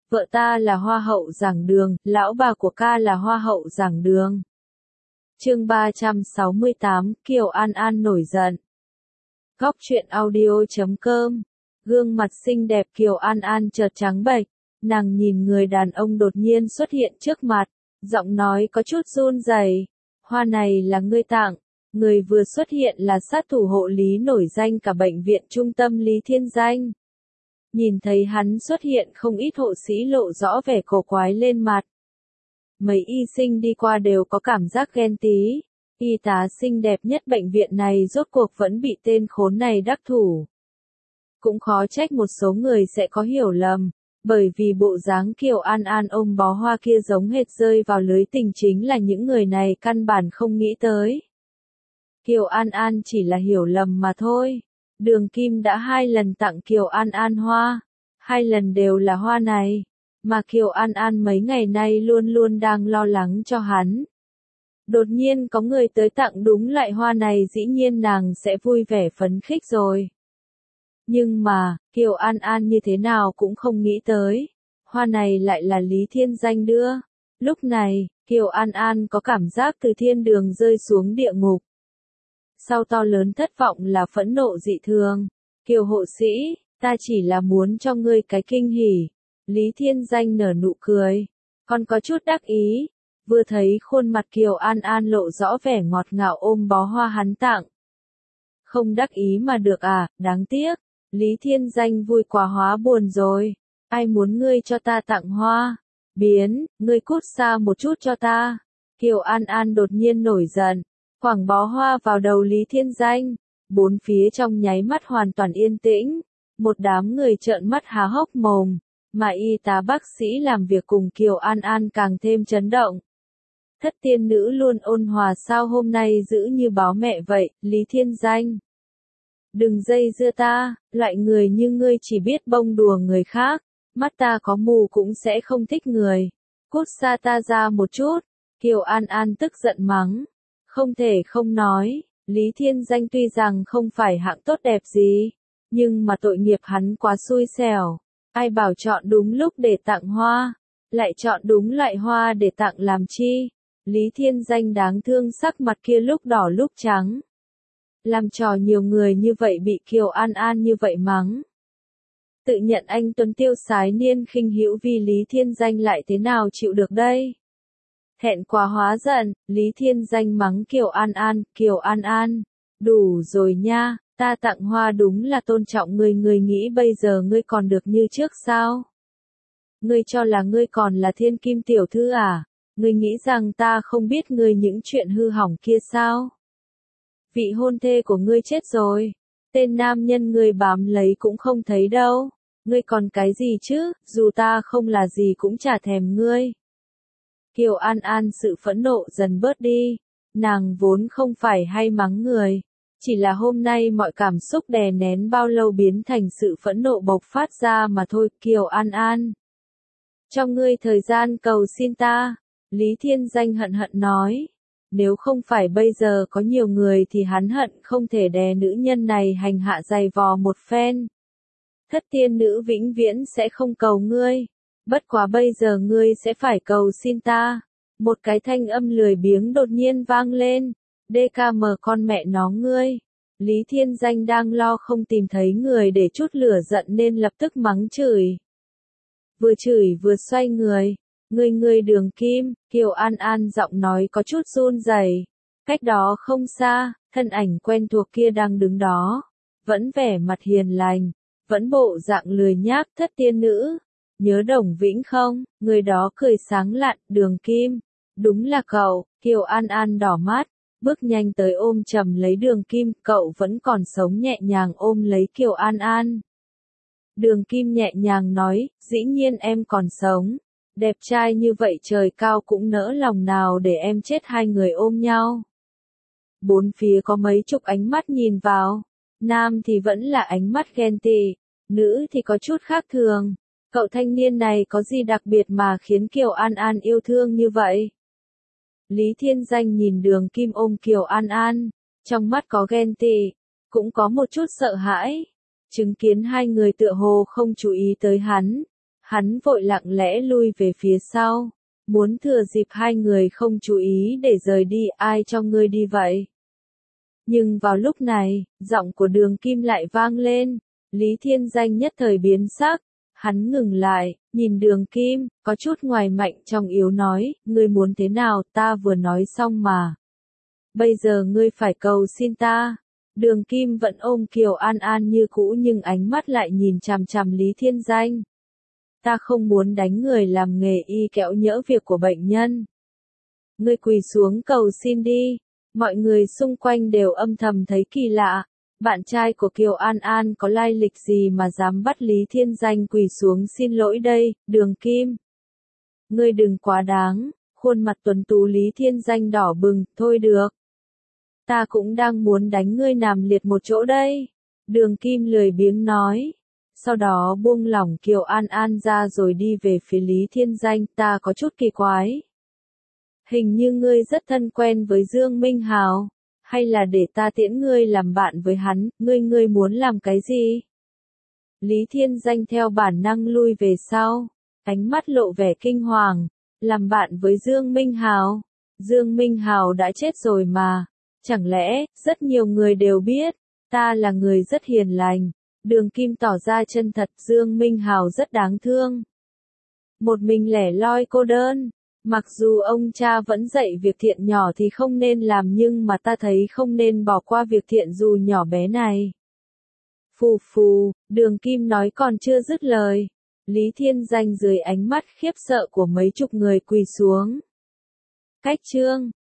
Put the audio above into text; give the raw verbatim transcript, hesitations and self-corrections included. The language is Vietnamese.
vợ ta là hoa hậu giảng đường, lão bà của ca là hoa hậu giảng đường. Chương ba trăm sáu mươi tám, Kiều An An nổi giận. Góc truyện audio chấm com. Gương mặt xinh đẹp Kiều An An chợt trắng bệch, nàng nhìn người đàn ông đột nhiên xuất hiện trước mặt, giọng nói có chút run rẩy. Hoa này là ngươi tặng. Người vừa xuất hiện là sát thủ hộ lý nổi danh cả bệnh viện trung tâm Lý Thiên Danh. Nhìn thấy hắn xuất hiện, không ít hộ sĩ lộ rõ vẻ cổ quái lên mặt. Mấy y sinh đi qua đều có cảm giác ghen tí. Y tá xinh đẹp nhất bệnh viện này rốt cuộc vẫn bị tên khốn này đắc thủ. Cũng khó trách một số người sẽ có hiểu lầm, bởi vì bộ dáng Kiều An An ôm bó hoa kia giống hệt rơi vào lưới tình chính là những người này căn bản không nghĩ tới. Kiều An An chỉ là hiểu lầm mà thôi. Đường Kim đã hai lần tặng Kiều An An hoa, hai lần đều là hoa này, mà Kiều An An mấy ngày nay luôn luôn đang lo lắng cho hắn. Đột nhiên có người tới tặng đúng loại hoa này, dĩ nhiên nàng sẽ vui vẻ phấn khích rồi. Nhưng mà, Kiều An An như thế nào cũng không nghĩ tới, hoa này lại là Lý Thiên Danh đưa. Lúc này, Kiều An An có cảm giác từ thiên đường rơi xuống địa ngục. Sau to lớn thất vọng là phẫn nộ dị thường. Kiều hộ sĩ, ta chỉ là muốn cho ngươi cái kinh hỉ. Lý Thiên Danh nở nụ cười, còn có chút đắc ý. Vừa thấy khuôn mặt Kiều An An lộ rõ vẻ ngọt ngào ôm bó hoa hắn tặng. Không đắc ý mà được à, đáng tiếc. Lý Thiên Danh vui quá hóa buồn rồi. Ai muốn ngươi cho ta tặng hoa? Biến, ngươi cút xa một chút cho ta. Kiều An An đột nhiên nổi giận, quẳng bó hoa vào đầu Lý Thiên Danh. Bốn phía trong nháy mắt hoàn toàn yên tĩnh. Một đám người trợn mắt há hốc mồm, mà y tá bác sĩ làm việc cùng Kiều An An càng thêm chấn động. Thất tiên nữ luôn ôn hòa sao hôm nay giữ như báo mẹ vậy, Lý Thiên Danh. Đừng dây dưa ta, loại người như ngươi chỉ biết bông đùa người khác, mắt ta có mù cũng sẽ không thích người. Cút xa ta ra một chút. Kiều An An tức giận mắng. Không thể không nói, Lý Thiên Danh tuy rằng không phải hạng tốt đẹp gì, nhưng mà tội nghiệp hắn quá xui xẻo. Ai bảo chọn đúng lúc để tặng hoa, lại chọn đúng loại hoa để tặng làm chi. Lý Thiên Danh đáng thương, sắc mặt kia lúc đỏ lúc trắng. Làm trò nhiều người như vậy bị Kiều An An như vậy mắng. Tự nhận anh tuấn tiêu sái niên khinh hữu vì Lý Thiên Danh lại thế nào chịu được đây? Thẹn quá hóa giận, Lý Thiên Danh mắng Kiều An An, Kiều An An, đủ rồi nha, ta tặng hoa đúng là tôn trọng người, người nghĩ bây giờ ngươi còn được như trước sao? Ngươi cho là ngươi còn là thiên kim tiểu thư à? Ngươi nghĩ rằng ta không biết ngươi những chuyện hư hỏng kia sao? Vị hôn thê của ngươi chết rồi, tên nam nhân ngươi bám lấy cũng không thấy đâu, ngươi còn cái gì chứ, dù ta không là gì cũng chả thèm ngươi. Kiều An An sự phẫn nộ dần bớt đi, nàng vốn không phải hay mắng người, chỉ là hôm nay mọi cảm xúc đè nén bao lâu biến thành sự phẫn nộ bộc phát ra mà thôi. Kiều An An, cho ngươi thời gian cầu xin ta, Lý Thiên Danh hận hận nói. Nếu không phải bây giờ có nhiều người thì hắn hận không thể đè nữ nhân này hành hạ dày vò một phen. Thất tiên nữ vĩnh viễn sẽ không cầu ngươi, bất quá bây giờ ngươi sẽ phải cầu xin ta. Một cái thanh âm lười biếng đột nhiên vang lên. đê ca em con mẹ nó ngươi. Lý Thiên Danh đang lo không tìm thấy người để chút lửa giận nên lập tức mắng chửi. Vừa chửi vừa xoay người. Ngươi ngươi Đường Kim, Kiều An An giọng nói có chút run rẩy. Cách đó không xa, thân ảnh quen thuộc kia đang đứng đó, vẫn vẻ mặt hiền lành, vẫn bộ dạng lười nhác. Thất tiên nữ, nhớ Đồng Vĩnh không? Người đó cười sáng lạn, Đường Kim, đúng là cậu. Kiều An An đỏ mắt, bước nhanh tới ôm chầm lấy Đường Kim, cậu vẫn còn sống, nhẹ nhàng ôm lấy Kiều An An. Đường Kim nhẹ nhàng nói, dĩ nhiên em còn sống. Đẹp trai như vậy trời cao cũng nỡ lòng nào để em chết hai người ôm nhau. Bốn phía có mấy chục ánh mắt nhìn vào. Nam thì vẫn là ánh mắt ghen tị, nữ thì có chút khác thường. Cậu thanh niên này có gì đặc biệt mà khiến Kiều An An yêu thương như vậy? Lý Thiên Danh nhìn Đường Kim ôm Kiều An An, trong mắt có ghen tị, cũng có một chút sợ hãi. Chứng kiến hai người tựa hồ không chú ý tới hắn. Hắn vội lặng lẽ lui về phía sau, muốn thừa dịp hai người không chú ý để rời đi. Ai cho ngươi đi vậy? Nhưng vào lúc này, giọng của Đường Kim lại vang lên. Lý Thiên Danh nhất thời biến sắc, hắn ngừng lại, nhìn Đường Kim, có chút ngoài mạnh trong yếu nói, ngươi muốn thế nào, ta vừa nói xong mà. Bây giờ ngươi phải cầu xin ta. Đường Kim vẫn ôm Kiều An An như cũ nhưng ánh mắt lại nhìn chằm chằm Lý Thiên Danh. Ta không muốn đánh người làm nghề y kẹo nhỡ việc của bệnh nhân. Ngươi quỳ xuống cầu xin đi. Mọi người xung quanh đều âm thầm thấy kỳ lạ. Bạn trai của Kiều An An có lai lịch gì mà dám bắt Lý Thiên Danh quỳ xuống xin lỗi đây, Đường Kim. Ngươi đừng quá đáng. Khuôn mặt tuấn tú Lý Thiên Danh đỏ bừng, thôi được. Ta cũng đang muốn đánh ngươi nằm liệt một chỗ đây. Đường Kim lười biếng nói. Sau đó buông lỏng Kiều An An ra rồi đi về phía Lý Thiên Danh. Ta có chút kỳ quái. Hình như ngươi rất thân quen với Dương Minh Hào. Hay là để ta tiễn ngươi làm bạn với hắn, ngươi ngươi muốn làm cái gì? Lý Thiên Danh theo bản năng lui về sau. Ánh mắt lộ vẻ kinh hoàng. Làm bạn với Dương Minh Hào. Dương Minh Hào đã chết rồi mà. Chẳng lẽ, rất nhiều người đều biết, ta là người rất hiền lành. Đường Kim tỏ ra chân thật. Dương Minh Hào rất đáng thương. Một mình lẻ loi cô đơn. Mặc dù ông cha vẫn dạy việc thiện nhỏ thì không nên làm nhưng mà ta thấy không nên bỏ qua việc thiện dù nhỏ bé này. Phù phù, Đường Kim nói còn chưa dứt lời. Lý Thiên Danh dưới ánh mắt khiếp sợ của mấy chục người quỳ xuống. Cách chương